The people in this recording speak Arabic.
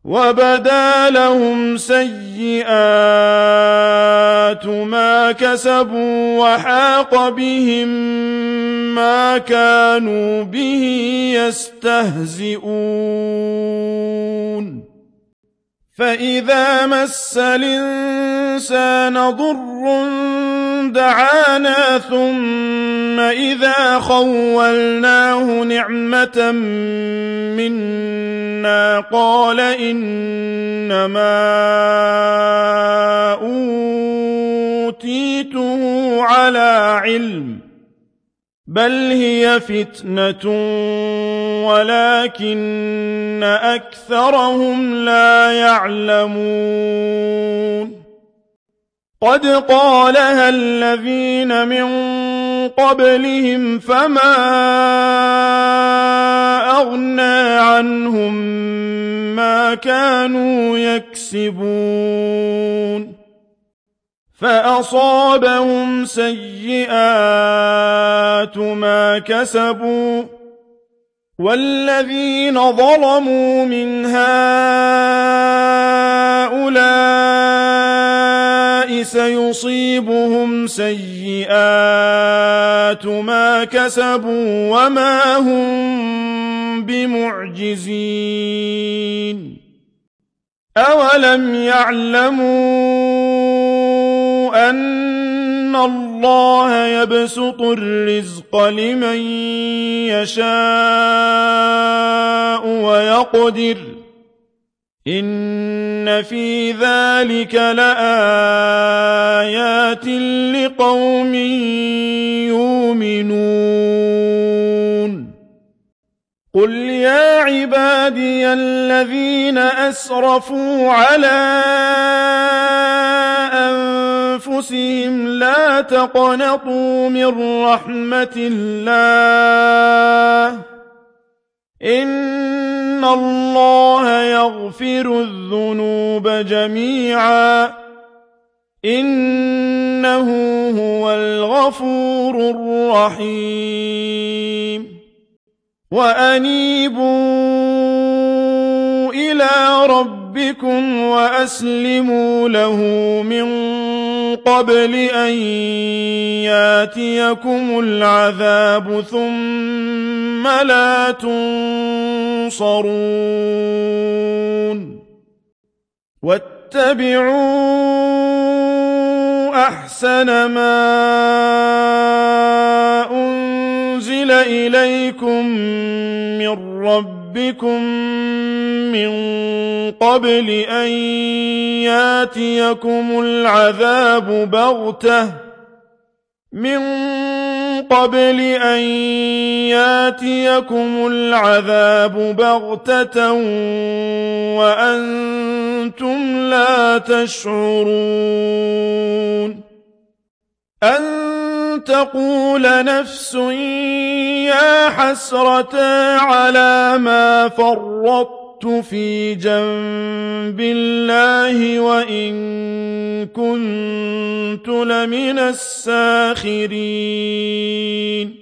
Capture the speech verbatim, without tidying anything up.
وَبَدَا لَهُمْ سَيِّئَاتُ مَا كَسَبُوا وَحَاقَ بِهِم مَّا كَانُوا بِهِ يَسْتَهْزِئُونَ فَإِذَا مَسَّ الْإِنسَانَ ضُرٌّ دَعَانَا ثُمَّ إِذَا خَوَّلْنَاهُ نِعْمَةً مِنَّا قَالَ إِنَّمَا أُوتِيتُهُ عَلَىٰ عِلْمٍ بَلْ هِيَ فِتْنَةٌ وَلَٰكِنَّ أَكْثَرَهُمْ لَا يَعْلَمُونَ قَدْ قَالَهَا الَّذِينَ مِن قَبْلِهِمْ فَمَا أَغْنَىٰ عَنْهُم مَّا كَانُوا يَكْسِبُونَ فَأَصَابَهُمْ سَيِّئَاتُ مَا كَسَبُوا وَالَّذِينَ ظَلَمُوا مِنْ هَٰؤُلَاءِ سَيُصِيبُهُمْ سَيِّئَاتُ مَا كَسَبُوا وَمَا هُم بِمُعْجِزِينَ أَوَلَمْ يَعْلَمُوا أَنَّ اللَّهَ يَبْسُطُ الرِّزْقَ لِمَن يَشَاءُ وَيَقْدِرُ إِنَّ فِي ذَلِكَ لَآيَاتٍ لِقَوْمٍ يُؤْمِنُونَ قُلْ يَا عِبَادِيَ الَّذِينَ أَسْرَفُوا عَلَىٰ أَنفُسِهِمْ لَا تَقْنَطُوا مِن رَّحْمَةِ اللَّهِ ۚ إِنَّ اللَّهَ يَغْفِرُ الذُّنُوبَ جَمِيعًا ۚ إِنَّهُ هُوَ الْغَفُورُ الرَّحِيمُ وَأَنِيبُوا إِلَىٰ رَبِّكُمْ وَأَسْلِمُوا لَهُ مِن قَبْلِ أَن يَأْتِيَكُمُ الْعَذَابُ ثُمَّ لَا تُنصَرُونَ وَاتَّبِعُوا أَحْسَنَ مَا أُنزِلَ إِلَيْكُم مِّن رَّبِّكُم مِّن قَبْلِ أَن يَأْتِيَكُمُ الْعَذَابُ بَغْتَةً مِّن قَبْلِ أَن يَأْتِيَكُمُ الْعَذَابُ بَغْتَةً وَأَنتُمْ لَا تَشْعُرُونَ أَن تَقُولَ نَفْسٌ يَا حَسْرَتَا عَلَىٰ مَا فَرَّطتُ فِي جَنبِ اللَّهِ وَإِن كُنتُ لَمِنَ السَّاخِرِينَ